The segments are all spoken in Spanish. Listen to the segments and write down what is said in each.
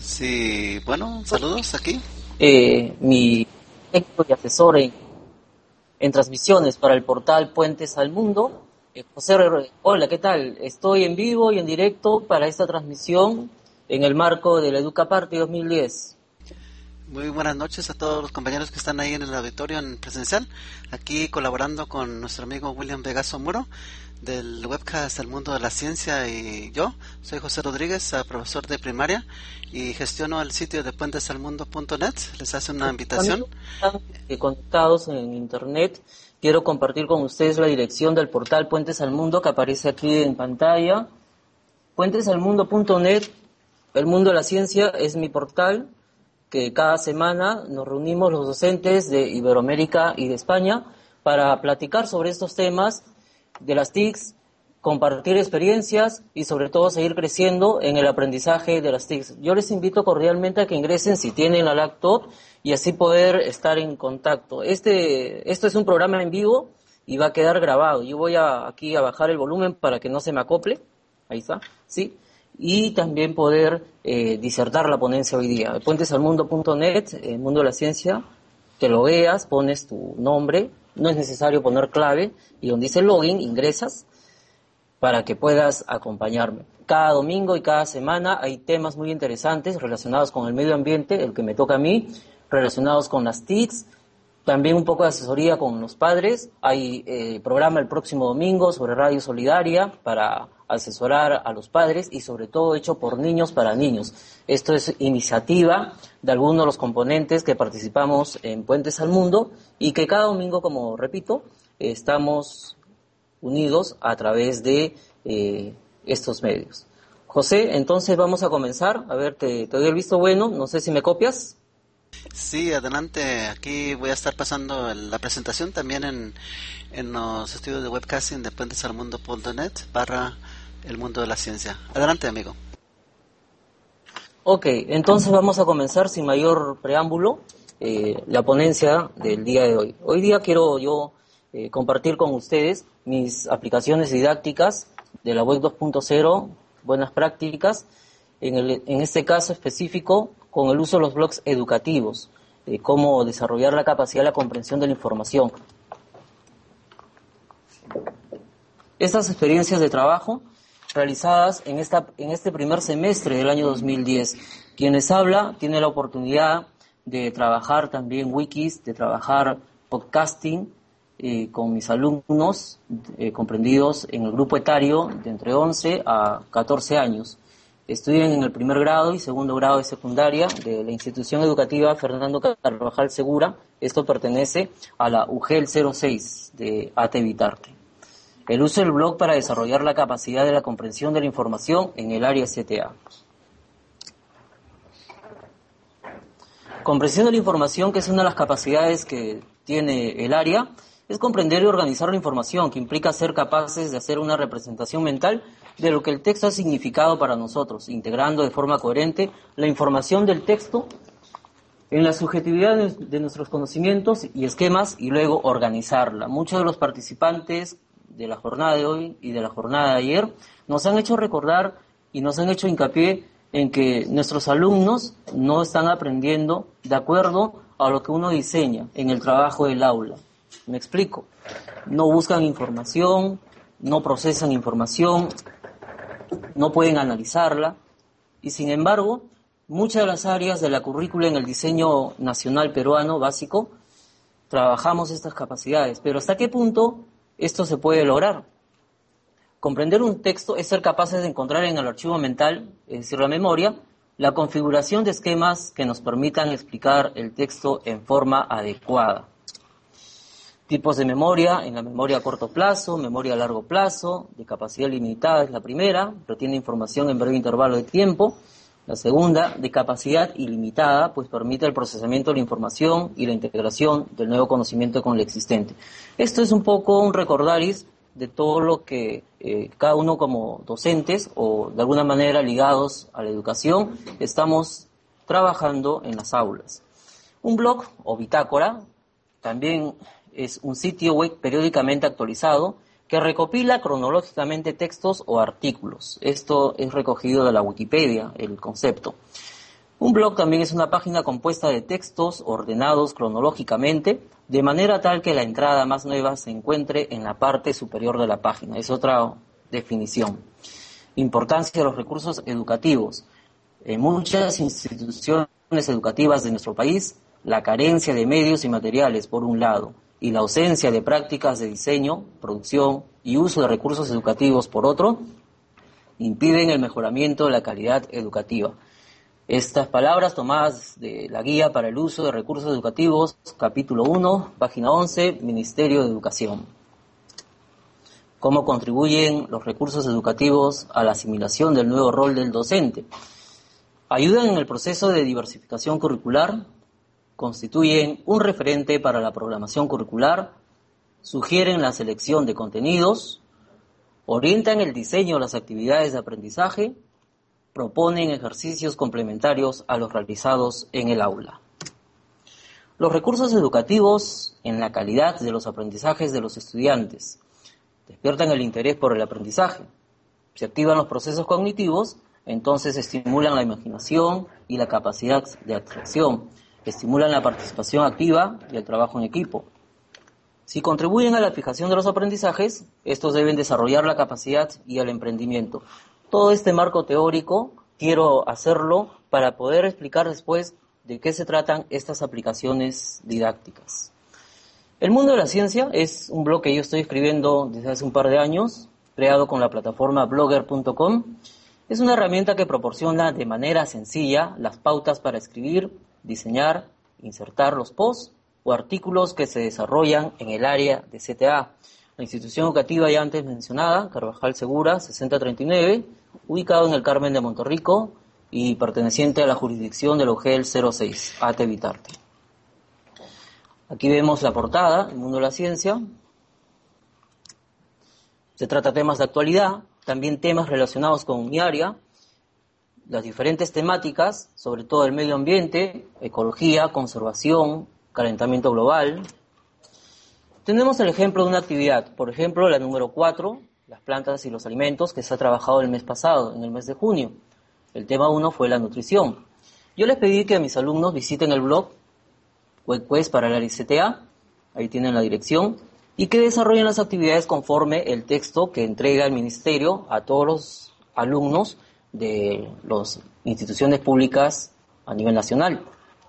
Sí, bueno, saludos aquí. Mi técnico y asesor en transmisiones para el portal Puentes al Mundo, José Herrera. Hola, ¿qué tal? Estoy en vivo y en directo para esta transmisión en el marco de la EducaParty 2010. Muy buenas noches a todos los compañeros que están ahí en el auditorio en presencial. Aquí colaborando con nuestro amigo William Vegaso Muro del webcast El Mundo de la Ciencia, y yo soy José Rodríguez, profesor de primaria y gestiono el sitio de puentesalmundo.net. Les hace una invitación. Amigos que están conectados en internet, quiero compartir con ustedes la dirección del portal Puentes al Mundo que aparece aquí en pantalla. Puentesalmundo.net, El Mundo de la Ciencia es mi portal, que cada semana nos reunimos los docentes de Iberoamérica y de España para platicar sobre estos temas de las TICs, compartir experiencias y sobre todo seguir creciendo en el aprendizaje de las TICs. Yo les invito cordialmente a que ingresen si tienen la laptop y así poder estar en contacto. Esto es un programa en vivo y va a quedar grabado. Yo voy aquí a bajar el volumen para que no se me acople. Ahí está, ¿sí? Y también poder disertar la ponencia hoy día. Puentesalmundo.net, el mundo de la ciencia, que lo veas, pones tu nombre, no es necesario poner clave, y donde dice login, ingresas para que puedas acompañarme. Cada domingo y cada semana hay temas muy interesantes relacionados con el medio ambiente, el que me toca a mí, relacionados con las TICs, también un poco de asesoría con los padres. Hay programa el próximo domingo sobre Radio Solidaria para asesorar a los padres y sobre todo hecho por niños para niños. Esto es iniciativa de algunos de los componentes que participamos en Puentes al Mundo y que cada domingo, como repito, estamos unidos a través de estos medios. José, entonces vamos a comenzar. A ver, te doy el visto bueno. No sé si me copias. Sí, adelante. Aquí voy a estar pasando la presentación también en los estudios de webcasting de puentesalmundo.net barra El Mundo de la Ciencia. Adelante, amigo. Ok, entonces vamos a comenzar sin mayor preámbulo la ponencia del día de hoy. Hoy día quiero yo compartir con ustedes mis aplicaciones didácticas de la web 2.0, buenas prácticas, en este caso específico con el uso de los blogs educativos, cómo desarrollar la capacidad de la comprensión de la información. Estas experiencias de trabajo realizadas en este primer semestre del año 2010. Quienes habla tiene la oportunidad de trabajar también wikis, de trabajar podcasting con mis alumnos comprendidos en el grupo etario de entre 11 a 14 años. Estudian en el primer grado y segundo grado de secundaria de la institución educativa Fernando Carvajal Segura. Esto pertenece a la UGEL 06 de ATE Vitarte. El uso del blog para desarrollar la capacidad de la comprensión de la información en el área CTA. Comprensión de la información, que es una de las capacidades que tiene el área, es comprender y organizar la información, que implica ser capaces de hacer una representación mental de lo que el texto ha significado para nosotros, integrando de forma coherente la información del texto en la subjetividad de nuestros conocimientos y esquemas y luego organizarla. Muchos de los participantes de la jornada de hoy y de la jornada de ayer nos han hecho recordar y nos han hecho hincapié en que nuestros alumnos no están aprendiendo de acuerdo a lo que uno diseña en el trabajo del aula. Me explico. No buscan información, no procesan información, no pueden analizarla y sin embargo muchas de las áreas de la currícula en el diseño nacional peruano básico trabajamos estas capacidades, pero ¿hasta qué punto esto se puede lograr? Comprender un texto es ser capaces de encontrar en el archivo mental, es decir, la memoria, la configuración de esquemas que nos permitan explicar el texto en forma adecuada. Tipos de memoria: en la memoria a corto plazo, memoria a largo plazo, de capacidad limitada es la primera, retiene información en breve intervalo de tiempo. La segunda, de capacidad ilimitada, pues permite el procesamiento de la información y la integración del nuevo conocimiento con el existente. Esto es un poco un recordaris de todo lo que cada uno como docentes o de alguna manera ligados a la educación estamos trabajando en las aulas. Un blog o bitácora también es un sitio web periódicamente actualizado que recopila cronológicamente textos o artículos. Esto es recogido de la Wikipedia, el concepto. Un blog también es una página compuesta de textos ordenados cronológicamente, de manera tal que la entrada más nueva se encuentre en la parte superior de la página. Es otra definición. Importancia de los recursos educativos. En muchas instituciones educativas de nuestro país, la carencia de medios y materiales, por un lado, y la ausencia de prácticas de diseño, producción y uso de recursos educativos, por otro, impiden el mejoramiento de la calidad educativa. Estas palabras tomadas de la Guía para el Uso de Recursos Educativos, capítulo 1, página 11, Ministerio de Educación. ¿Cómo contribuyen los recursos educativos a la asimilación del nuevo rol del docente? Ayudan en el proceso de diversificación curricular, constituyen un referente para la programación curricular, sugieren la selección de contenidos, orientan el diseño de las actividades de aprendizaje, proponen ejercicios complementarios a los realizados en el aula. Los recursos educativos en la calidad de los aprendizajes de los estudiantes despiertan el interés por el aprendizaje. Se activan los procesos cognitivos, entonces estimulan la imaginación y la capacidad de abstracción, estimulan la participación activa y el trabajo en equipo. Si contribuyen a la fijación de los aprendizajes, estos deben desarrollar la capacidad y el emprendimiento. Todo este marco teórico quiero hacerlo para poder explicar después de qué se tratan estas aplicaciones didácticas. El mundo de la ciencia es un blog que yo estoy escribiendo desde hace un par de años, creado con la plataforma blogger.com. Es una herramienta que proporciona de manera sencilla las pautas para escribir, diseñar, insertar los posts o artículos que se desarrollan en el área de CTA. La institución educativa ya antes mencionada, Carvajal Segura, 6039, ubicado en el Carmen de Monterrico y perteneciente a la jurisdicción del UGEL 06, ATE Vitarte. Aquí vemos la portada, el mundo de la ciencia. Se trata de temas de actualidad, también temas relacionados con mi área, las diferentes temáticas, sobre todo el medio ambiente, ecología, conservación, calentamiento global. Tenemos el ejemplo de una actividad, por ejemplo, la número 4, las plantas y los alimentos, que se ha trabajado el mes pasado, en el mes de junio. El tema 1 fue la nutrición. Yo les pedí que a mis alumnos visiten el blog WebQuest para el área CTA, ahí tienen la dirección, y que desarrollen las actividades conforme el texto que entrega el ministerio a todos los alumnos de las instituciones públicas a nivel nacional.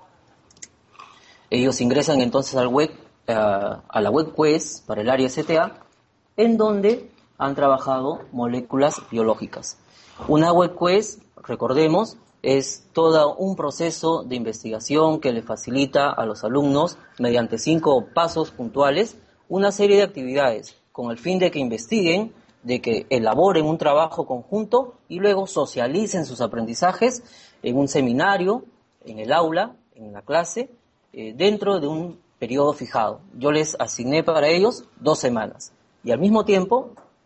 Ellos ingresan entonces al a la WebQuest para el área CTA, en donde han trabajado moléculas biológicas. Una WebQuest, recordemos, es todo un proceso de investigación que le facilita a los alumnos, mediante 5 pasos puntuales, una serie de actividades con el fin de que investiguen, de que elaboren un trabajo conjunto y luego socialicen sus aprendizajes en un seminario, en el aula, en la clase, dentro de un periodo fijado. Yo les asigné para ellos 2 semanas y al mismo tiempo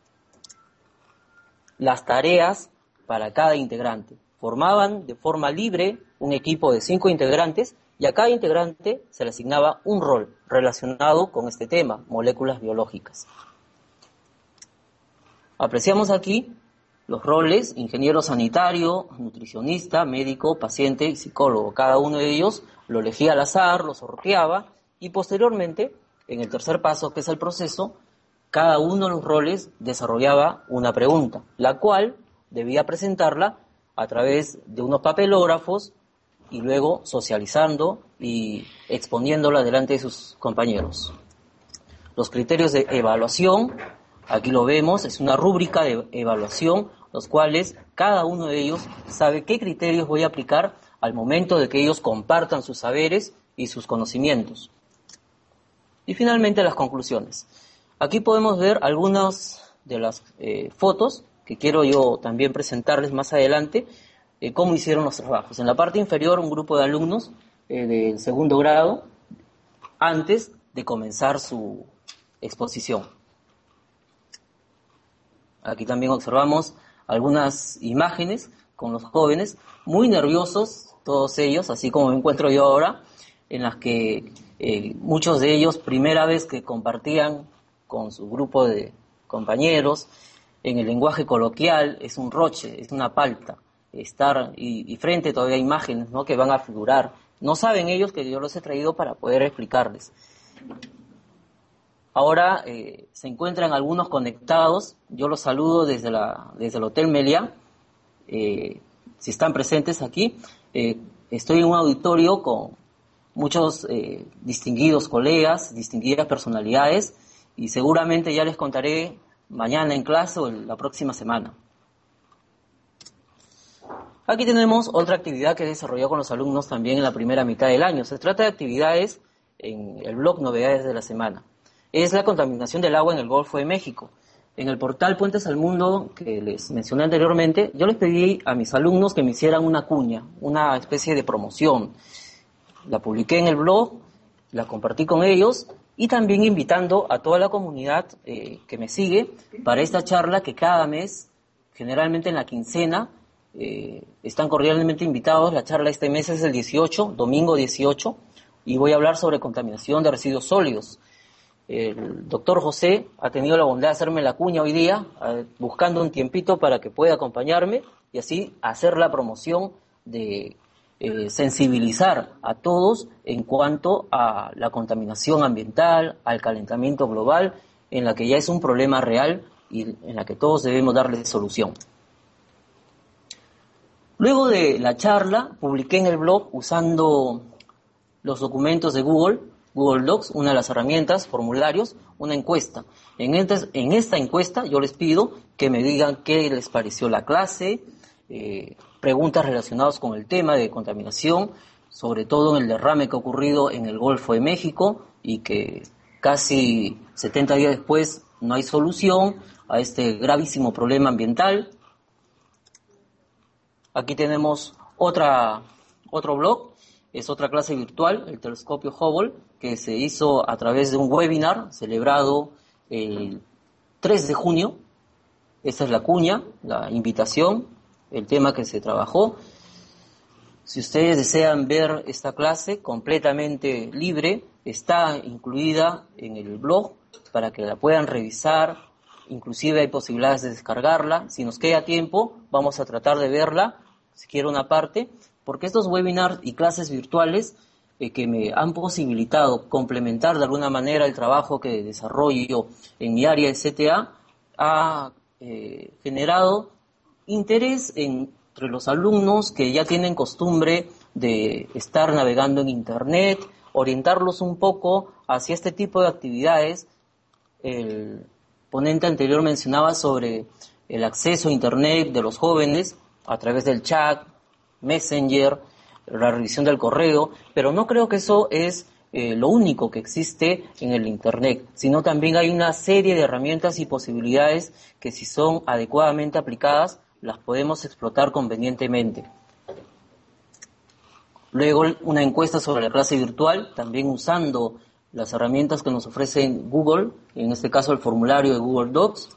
las tareas para cada integrante. Formaban de forma libre un equipo de 5 integrantes y a cada integrante se le asignaba un rol relacionado con este tema, moléculas biológicas. Apreciamos aquí los roles: ingeniero sanitario, nutricionista, médico, paciente y psicólogo. Cada uno de ellos lo elegía al azar, lo sorteaba y posteriormente, en el tercer paso, que es el proceso, cada uno de los roles desarrollaba una pregunta, la cual debía presentarla a través de unos papelógrafos y luego socializando y exponiéndola delante de sus compañeros. Los criterios de evaluación, aquí lo vemos, es una rúbrica de evaluación, los cuales cada uno de ellos sabe qué criterios voy a aplicar al momento de que ellos compartan sus saberes y sus conocimientos. Y finalmente las conclusiones. Aquí podemos ver algunas de las fotos que quiero yo también presentarles más adelante, cómo hicieron los trabajos. En la parte inferior, un grupo de alumnos del segundo grado, antes de comenzar su exposición. Aquí también observamos algunas imágenes con los jóvenes, muy nerviosos, todos ellos, así como me encuentro yo ahora, en las que muchos de ellos, primera vez que compartían con su grupo de compañeros, en el lenguaje coloquial, es un roche, es una palta. estar, y frente todavía imágenes, ¿no?, que van a figurar. No saben ellos que yo los he traído para poder explicarles. Ahora se encuentran algunos conectados. Yo los saludo desde el Hotel Meliá. Si están presentes aquí, estoy en un auditorio con muchos distinguidos colegas, distinguidas personalidades, y seguramente ya les contaré mañana en clase o la próxima semana. Aquí tenemos otra actividad que he desarrollado con los alumnos también en la primera mitad del año. Se trata de actividades en el blog Novedades de la Semana. Es la contaminación del agua en el Golfo de México. En el portal Puentes al Mundo, que les mencioné anteriormente, yo les pedí a mis alumnos que me hicieran una cuña, una especie de promoción. La publiqué en el blog, la compartí con ellos y también invitando a toda la comunidad que me sigue para esta charla que cada mes, generalmente en la quincena, están cordialmente invitados. La charla este mes es el 18, domingo 18, y voy a hablar sobre contaminación de residuos sólidos. El doctor José ha tenido la bondad de hacerme la cuña hoy día, buscando un tiempito para que pueda acompañarme y así hacer la promoción de sensibilizar a todos en cuanto a la contaminación ambiental, al calentamiento global, en la que ya es un problema real y en la que todos debemos darle solución. Luego de la charla, publiqué en el blog, usando los documentos de Google Docs, una de las herramientas, formularios, una encuesta. En esta encuesta yo les pido que me digan qué les pareció la clase, preguntas relacionadas con el tema de contaminación, sobre todo en el derrame que ha ocurrido en el Golfo de México y que casi 70 días después no hay solución a este gravísimo problema ambiental. Aquí tenemos otro blog, es otra clase virtual, el telescopio Hubble, que se hizo a través de un webinar celebrado el 3 de junio. Esta es la cuña, la invitación, el tema que se trabajó. Si ustedes desean ver esta clase completamente libre, está incluida en el blog para que la puedan revisar. Inclusive hay posibilidades de descargarla. Si nos queda tiempo, vamos a tratar de verla, si quiere una parte, porque estos webinars y clases virtuales que me han posibilitado complementar de alguna manera el trabajo que desarrollo en mi área de CTA, ha generado interés entre los alumnos que ya tienen costumbre de estar navegando en Internet, orientarlos un poco hacia este tipo de actividades. El ponente anterior mencionaba sobre el acceso a Internet de los jóvenes a través del chat, Messenger, la revisión del correo, pero no creo que eso es lo único que existe en el Internet, sino también hay una serie de herramientas y posibilidades que, si son adecuadamente aplicadas, las podemos explotar convenientemente. Luego, una encuesta sobre la clase virtual, también usando las herramientas que nos ofrecen Google, en este caso el formulario de Google Docs.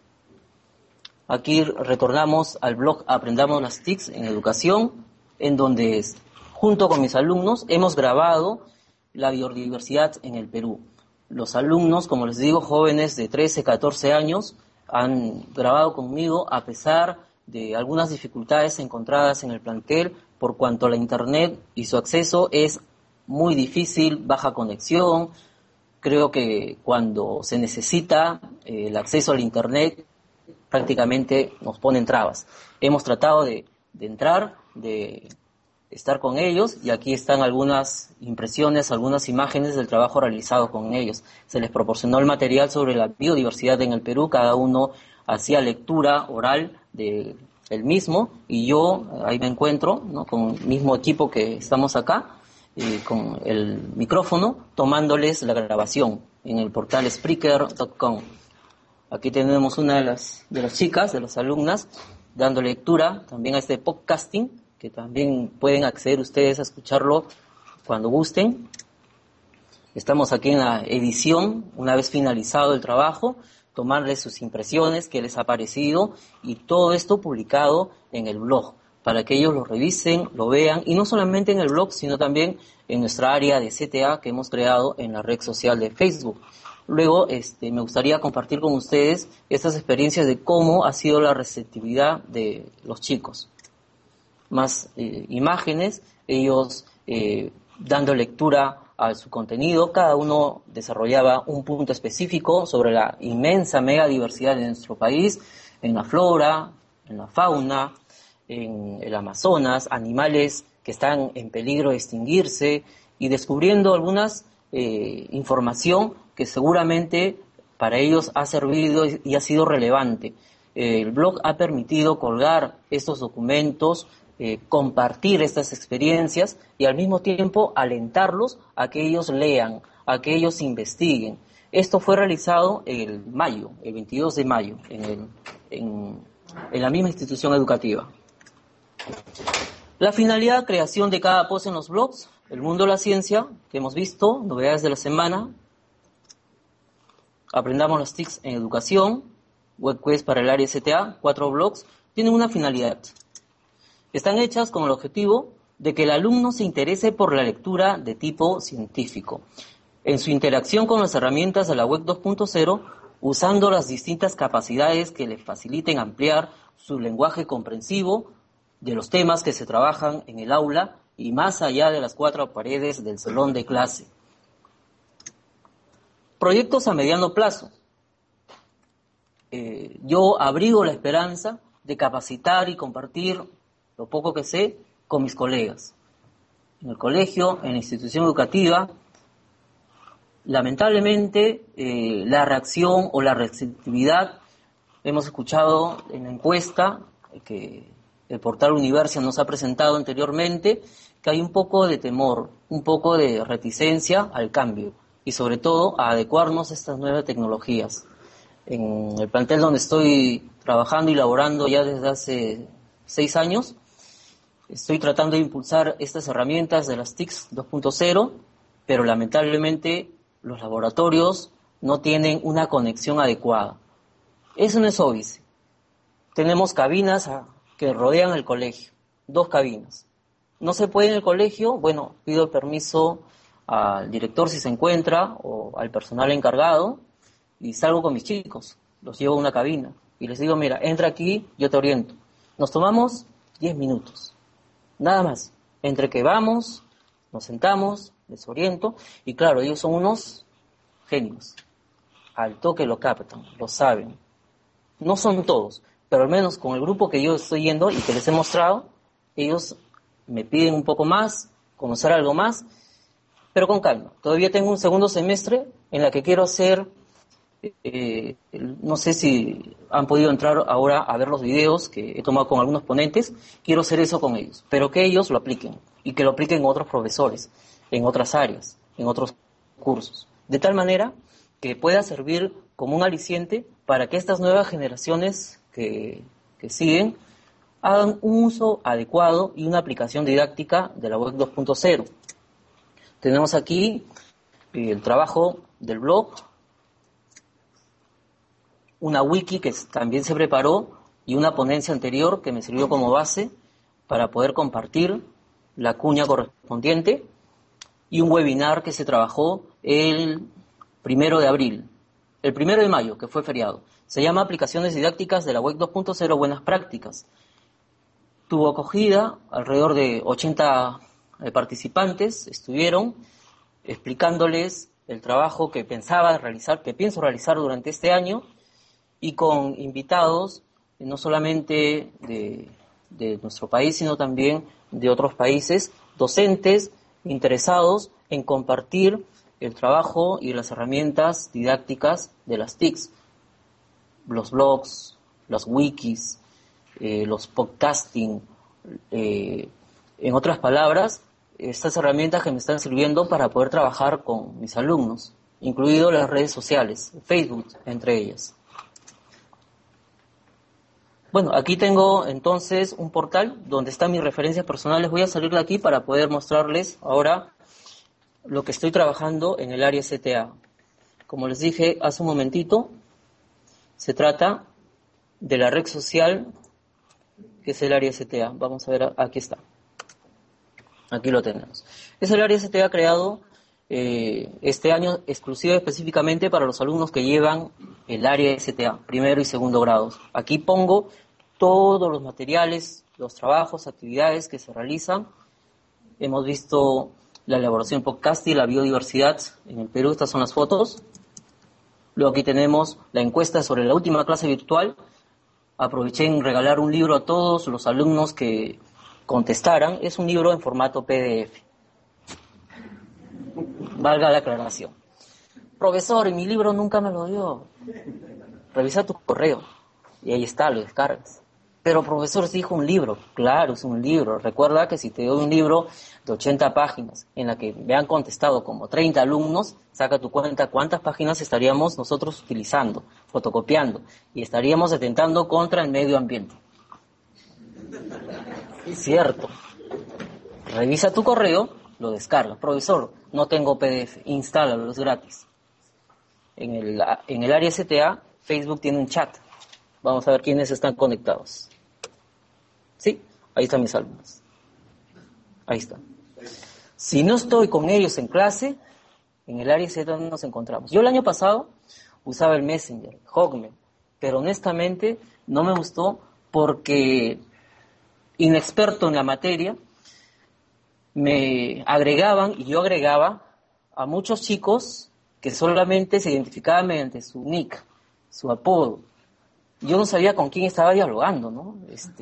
Aquí retornamos al blog Aprendamos las TICs en Educación, en donde junto con mis alumnos hemos grabado la biodiversidad en el Perú. Los alumnos, como les digo, jóvenes de 13, 14 años, han grabado conmigo a pesar de algunas dificultades encontradas en el plantel, por cuanto la Internet y su acceso es muy difícil, baja conexión. Creo que cuando se necesita el acceso al Internet, prácticamente nos ponen trabas. Hemos tratado de entrar, de estar con ellos, y aquí están algunas impresiones, algunas imágenes del trabajo realizado con ellos. Se les proporcionó el material sobre la biodiversidad en el Perú, cada uno hacía lectura oral del mismo, y yo ahí me encuentro, ¿no?, con el mismo equipo que estamos acá, con el micrófono, tomándoles la grabación en el portal Spreaker.com. Aquí tenemos una de las chicas, de las alumnas, dando lectura también a este podcasting, que también pueden acceder ustedes a escucharlo cuando gusten. Estamos aquí en la edición, una vez finalizado el trabajo, tomarles sus impresiones, qué les ha parecido, y todo esto publicado en el blog, para que ellos lo revisen, lo vean, y no solamente en el blog, sino también en nuestra área de CTA que hemos creado en la red social de Facebook. Luego, me gustaría compartir con ustedes estas experiencias de cómo ha sido la receptividad de los chicos. más imágenes, ellos dando lectura a su contenido. Cada uno desarrollaba un punto específico sobre la inmensa mega diversidad de nuestro país, en la flora, en la fauna, en el Amazonas, animales que están en peligro de extinguirse, y descubriendo algunas información que seguramente para ellos ha servido y ha sido relevante. El blog ha permitido colgar estos documentos, compartir estas experiencias y al mismo tiempo alentarlos a que ellos lean, a que ellos investiguen. Esto fue realizado el 22 de mayo, en la misma institución educativa. La finalidad, creación de cada post en los blogs, el mundo de la ciencia, que hemos visto, novedades de la semana, aprendamos las TICs en educación, webquest para el área STA, 4 blogs, tienen una finalidad. Están hechas con el objetivo de que el alumno se interese por la lectura de tipo científico. En su interacción con las herramientas de la web 2.0, usando las distintas capacidades que le faciliten ampliar su lenguaje comprensivo de los temas que se trabajan en el aula y más allá de las 4 paredes del salón de clase. Proyectos a mediano plazo. Yo abrigo la esperanza de capacitar y compartir lo poco que sé con mis colegas. En el colegio, en la institución educativa, lamentablemente la reacción o la receptividad, hemos escuchado en la encuesta que el portal Universia nos ha presentado anteriormente, que hay un poco de temor, un poco de reticencia al cambio y sobre todo a adecuarnos a estas nuevas tecnologías. En el plantel donde estoy trabajando y laborando ya desde hace 6 años, estoy tratando de impulsar estas herramientas de las TICs 2.0, pero lamentablemente los laboratorios no tienen una conexión adecuada. Eso no es óbice. Tenemos cabinas que rodean el colegio, 2 cabinas. No se puede en el colegio, bueno, pido el permiso al director si se encuentra o al personal encargado y salgo con mis chicos, los llevo a una cabina y les digo, mira, entra aquí, yo te oriento. Nos tomamos 10 minutos, nada más. Entre que vamos, nos sentamos, les oriento y claro, ellos son unos genios. Al toque lo captan, lo saben. No son todos, pero al menos con el grupo que yo estoy yendo y que les he mostrado, ellos me piden un poco más, conocer algo más, pero con calma. Todavía tengo un segundo semestre en la que quiero hacer, no sé si han podido entrar ahora a ver los videos que he tomado con algunos ponentes, quiero hacer eso con ellos, pero que ellos lo apliquen y que lo apliquen otros profesores, en otras áreas, en otros cursos, de tal manera que pueda servir como un aliciente para que estas nuevas generaciones que siguen hagan un uso adecuado y una aplicación didáctica de la web 2.0. Tenemos aquí el trabajo del blog, una wiki que también se preparó y una ponencia anterior que me sirvió como base para poder compartir la cuña correspondiente y un webinar que se trabajó el 1 de abril, el 1 de mayo, que fue feriado. Se llama Aplicaciones Didácticas de la Web 2.0 Buenas Prácticas. Tuvo acogida, alrededor de 80 participantes estuvieron explicándoles el trabajo que pienso realizar durante este año y con invitados no solamente de nuestro país, sino también de otros países, docentes interesados en compartir el trabajo y las herramientas didácticas de las TICs, los blogs, las wikis, los podcasting, en otras palabras, estas herramientas que me están sirviendo para poder trabajar con mis alumnos, incluido las redes sociales, Facebook, entre ellas. Bueno, aquí tengo entonces un portal donde están mis referencias personales. Voy a salir de aquí para poder mostrarles ahora lo que estoy trabajando en el área STA. Como les dije hace un momentito, se trata de la red social que es el área STA. Vamos a ver, aquí está. Aquí lo tenemos. Es el área STA creado este año exclusivo específicamente para los alumnos que llevan el área STA, primero y segundo grados. Aquí pongo todos los materiales, los trabajos, actividades que se realizan. Hemos visto la elaboración podcast y la biodiversidad en el Perú. Estas son las fotos. Luego aquí tenemos la encuesta sobre la última clase virtual. Aproveché en regalar un libro a todos los alumnos que contestaran. Es un libro en formato PDF. Valga la aclaración. Profesor, y mi libro nunca me lo dio. Revisa tu correo. Y ahí está, lo descargas. Pero profesor, se dijo un libro. Claro, es un libro. Recuerda que si te doy un libro de 80 páginas en la que me han contestado como 30 alumnos, saca tu cuenta cuántas páginas estaríamos nosotros utilizando, fotocopiando, y estaríamos atentando contra el medio ambiente. Cierto. Revisa tu correo, lo descargas. Profesor, no tengo PDF, instálalo, es gratis. En el área STA, Facebook tiene un chat. Vamos a ver quiénes están conectados. Sí, ahí están mis alumnos. Ahí están. Si no estoy con ellos en clase, en el área STA nos encontramos. Yo el año pasado usaba el Messenger, Hotmail, pero honestamente no me gustó porque, inexperto en la materia, me agregaban y yo agregaba a muchos chicos que solamente se identificaban mediante su nick, su apodo. Yo no sabía con quién estaba dialogando, ¿no?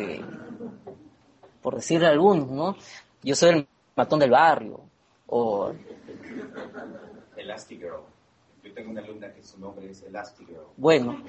Por decirle a algunos, ¿no? Yo soy el matón del barrio, o... Elastigirl. Yo tengo una alumna que su nombre es Elastigirl. Bueno,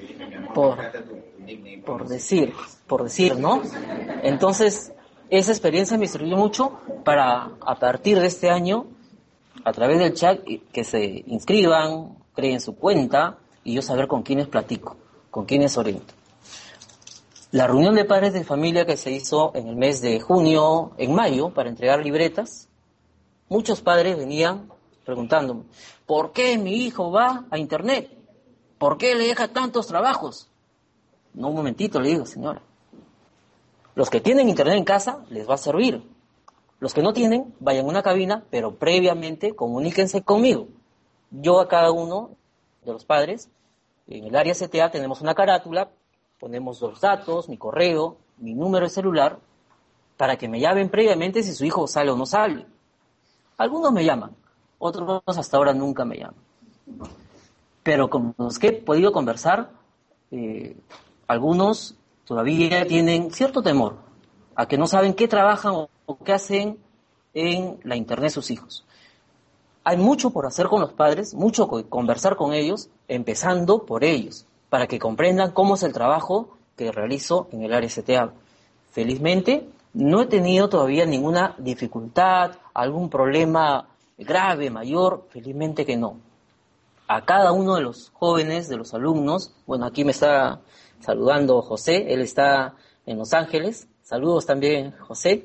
por decir, ¿no? Entonces, esa experiencia me sirvió mucho para, a partir de este año, a través del chat, que se inscriban, creen su cuenta, y yo saber con quiénes platico, con quiénes oriento. La reunión de padres de familia que se hizo en el mes de junio, en mayo, para entregar libretas, muchos padres venían preguntándome, ¿por qué mi hijo va a internet? ¿Por qué le deja tantos trabajos? No, un momentito, le digo, señora. Los que tienen internet en casa les va a servir. Los que no tienen, vayan a una cabina, pero previamente comuníquense conmigo. Yo a cada uno de los padres, en el área CTA tenemos una carátula, ponemos los datos, mi correo, mi número de celular, para que me llamen previamente si su hijo sale o no sale. Algunos me llaman, otros hasta ahora nunca me llaman. Pero con los que he podido conversar, algunos todavía tienen cierto temor a que no saben qué trabajan o qué hacen en la internet sus hijos. Hay mucho por hacer con los padres, mucho que conversar con ellos, empezando por ellos, para que comprendan cómo es el trabajo que realizo en el área CTA. Felizmente, no he tenido todavía ninguna dificultad, algún problema grave, mayor, felizmente que no. A cada uno de los jóvenes, de los alumnos, bueno, aquí me está saludando José, él está en Los Ángeles, saludos también José.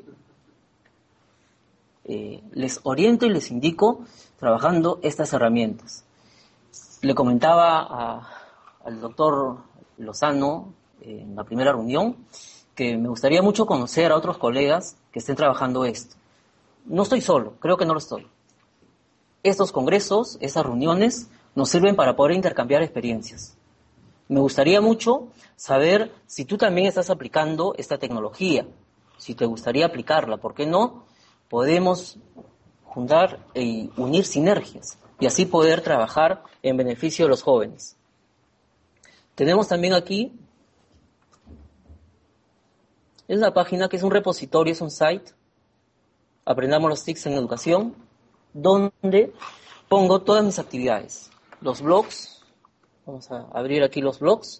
Les oriento y les indico trabajando estas herramientas. Le comentaba al doctor Lozano en la primera reunión que me gustaría mucho conocer a otros colegas que estén trabajando esto. No estoy solo, creo que no lo estoy. Estos congresos, estas reuniones, nos sirven para poder intercambiar experiencias. Me gustaría mucho saber si tú también estás aplicando esta tecnología, si te gustaría aplicarla, ¿por qué no? Podemos juntar y unir sinergias y así poder trabajar en beneficio de los jóvenes. Tenemos también aquí, es una página que es un repositorio, es un site, Aprendamos los TICs en Educación, donde pongo todas mis actividades, los blogs, vamos a abrir aquí los blogs,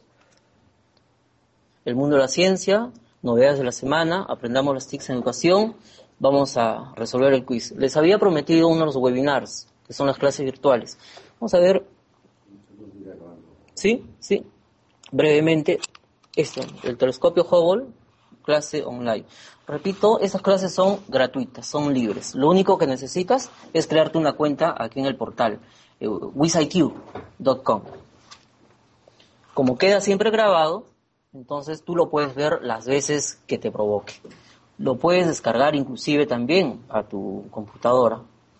el mundo de la ciencia, novedades de la semana, Aprendamos los TICs en Educación, vamos a resolver el quiz. Les había prometido uno de los webinars, que son las clases virtuales. Vamos a ver, sí, brevemente, esto, el telescopio Hubble, clase online. Repito, estas clases son gratuitas, son libres. Lo único que necesitas es crearte una cuenta aquí en el portal, wiziq.com. Como queda siempre grabado, entonces tú lo puedes ver las veces que te provoque. Lo puedes descargar inclusive también a tu computadora.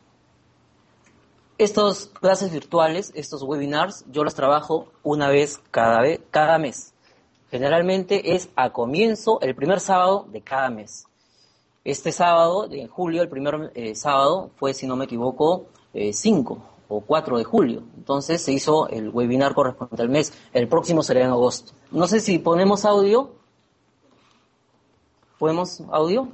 Estas clases virtuales, estos webinars, yo los trabajo una vez cada mes. Generalmente es a comienzo, el primer sábado de cada mes. Este sábado, en julio, el primer sábado fue, si no me equivoco, 5 o 4 de julio. Entonces se hizo el webinar correspondiente al mes. El próximo será en agosto. No sé si ponemos audio. ¿Podemos audio?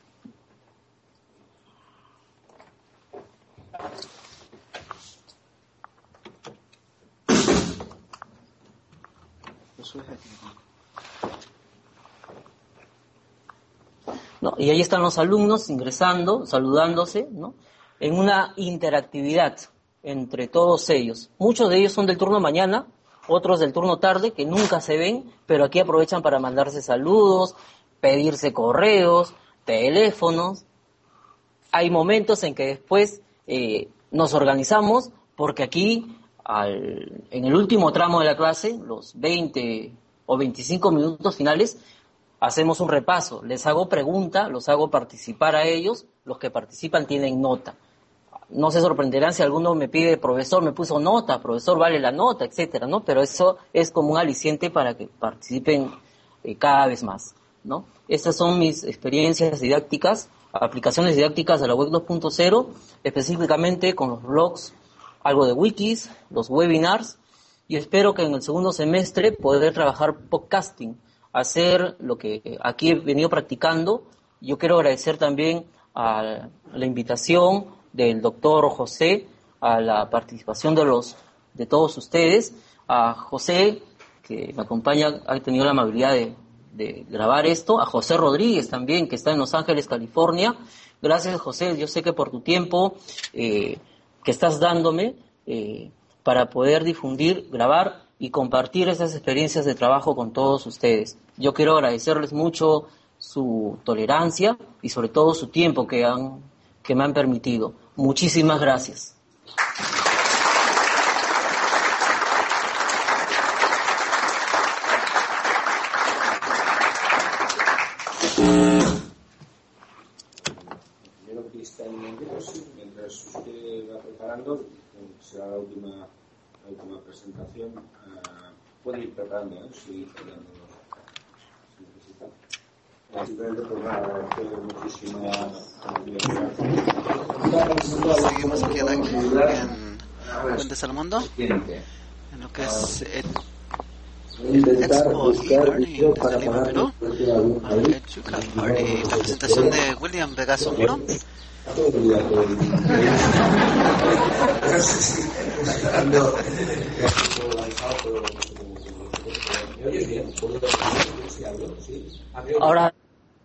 ¿No? Y ahí están los alumnos ingresando, saludándose, ¿no? En una interactividad entre todos ellos. Muchos de ellos son del turno mañana, otros del turno tarde, que nunca se ven, pero aquí aprovechan para mandarse saludos, pedirse correos, teléfonos. Hay momentos en que después nos organizamos, porque aquí, en el último tramo de la clase, los 20 o 25 minutos finales, hacemos un repaso, les hago pregunta, los hago participar a ellos, los que participan tienen nota. No se sorprenderán si alguno me pide, profesor, me puso nota, profesor, vale la nota, etcétera, ¿no? Pero eso es como un aliciente para que participen cada vez más, ¿no? Estas son mis experiencias didácticas, aplicaciones didácticas de la web 2.0, específicamente con los blogs, algo de wikis, los webinars, y espero que en el segundo semestre poder trabajar podcasting, hacer lo que aquí he venido practicando. Yo quiero agradecer también a la invitación del doctor José, a la participación de todos ustedes, a José, que me acompaña, ha tenido la amabilidad de grabar esto, a José Rodríguez también, que está en Los Ángeles, California. Gracias, José, yo sé que por tu tiempo que estás dándome para poder difundir, grabar y compartir esas experiencias de trabajo con todos ustedes. Yo quiero agradecerles mucho su tolerancia y sobre todo su tiempo que me han permitido. Muchísimas gracias. Primero que está en inglés, mientras usted va preparando, será la última presentación. Puede ir preparando, si necesita. Simplemente por nada, agradecer muchísimo Seguimos aquí en Puentes al Mundo, en lo que es el Expo e-Learning desde Lima, Perú, el Educate Party, la presentación de William Vegaso Muro. Ahora.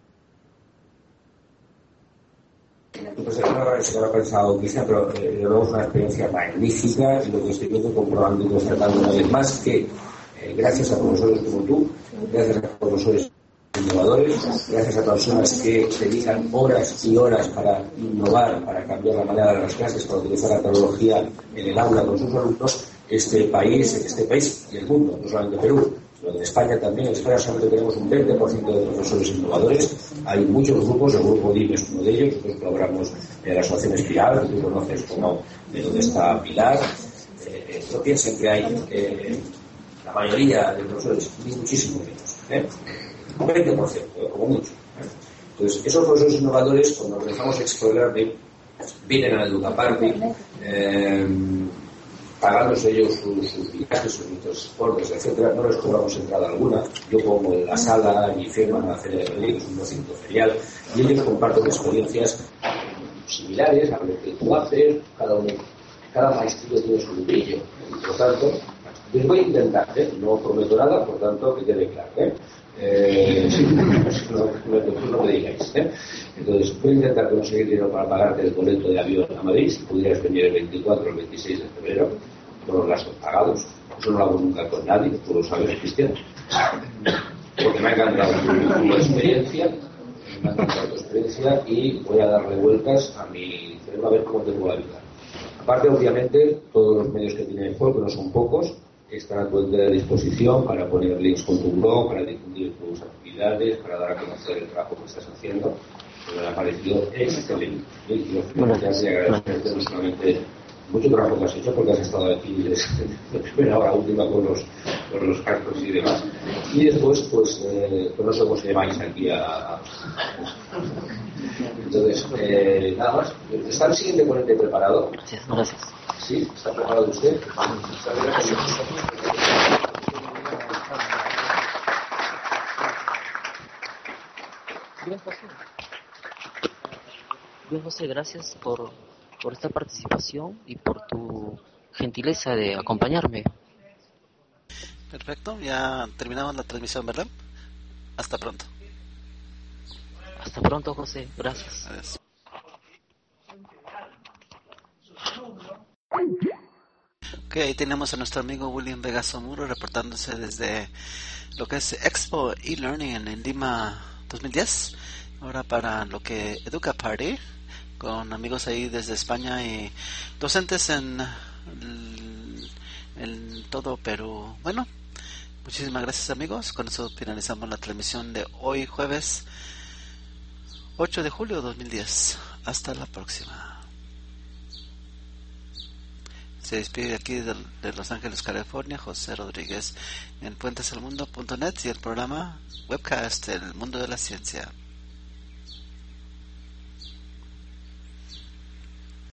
Pues se habrá pensado quizá, pero luego es una experiencia magnífica y lo que estoy viendo, comprobando y constatando una vez más que gracias a profesores como tú, gracias a profesores innovadores, gracias a personas que dedican horas y horas para innovar, para cambiar la manera de las clases, para utilizar la tecnología en el aula con sus alumnos, este país y el mundo, no solamente Perú, sino en España también. En España solamente tenemos un 20% de profesores innovadores. Hay muchos grupos, el grupo DIM es uno de ellos. Nosotros colaboramos en la asociación Espiral, que tú conoces como de donde está Pilar. No piensen que hay la mayoría de profesores, ni muchísimo menos, un 20%, como mucho. Entonces, esos profesores innovadores, cuando empezamos a explorarle, vienen a la Educaparty, pagándose ellos sus viajes, sus transportes, etcétera. No les cobramos entrada alguna. Yo pongo en la sala y firman la Feria de Madrid, que es un recinto ferial, y ellos comparten experiencias similares a lo que tú haces. Cada maestrillo tiene su librillo. Por lo tanto, yo voy a intentar, no prometo nada, por tanto, que quede claro. No me digáis. Entonces, voy a intentar conseguir dinero para pagarte el boleto de avión a Madrid, si pudieras venir el 24 o el 26 de febrero, con los gastos pagados. Eso no lo hago nunca con nadie, tú lo sabes, Cristian. Porque me ha encantado tu experiencia, y voy a darle vueltas a mi cerebro a ver cómo tengo la vida. Aparte, obviamente, todos los medios que tiene el foro, que no son pocos, están a tu entera disposición para poner links con tu blog, para difundir tus actividades, para dar a conocer el trabajo que estás haciendo. Me ha parecido excelente. Y quiero felicitarte y agradecerte no solamente mucho trabajo que has hecho, porque has estado aquí desde primera hora última con por los cascos y demás. Y después, pues no sé cómo se llamáis aquí Entonces, nada más. ¿Está el siguiente ponente preparado? Sí, gracias. ¿Sí? ¿Está preparado usted? Bien, José, gracias por esta participación y por tu gentileza de acompañarme. Perfecto, ya terminamos la transmisión, ¿verdad? Hasta pronto. Hasta pronto, José. Gracias. Adiós. Ok, ahí tenemos a nuestro amigo William Vegaso Muro reportándose desde lo que es Expo e-Learning en Lima 2010. Ahora para lo que Educa Party, con amigos ahí desde España y docentes en todo Perú. Bueno, muchísimas gracias, amigos. Con eso finalizamos la transmisión de hoy, jueves 8 de julio de 2010. Hasta la próxima. Se despide aquí de Los Ángeles, California, José Rodríguez en puentesalmundo.net y el programa webcast El Mundo de la Ciencia.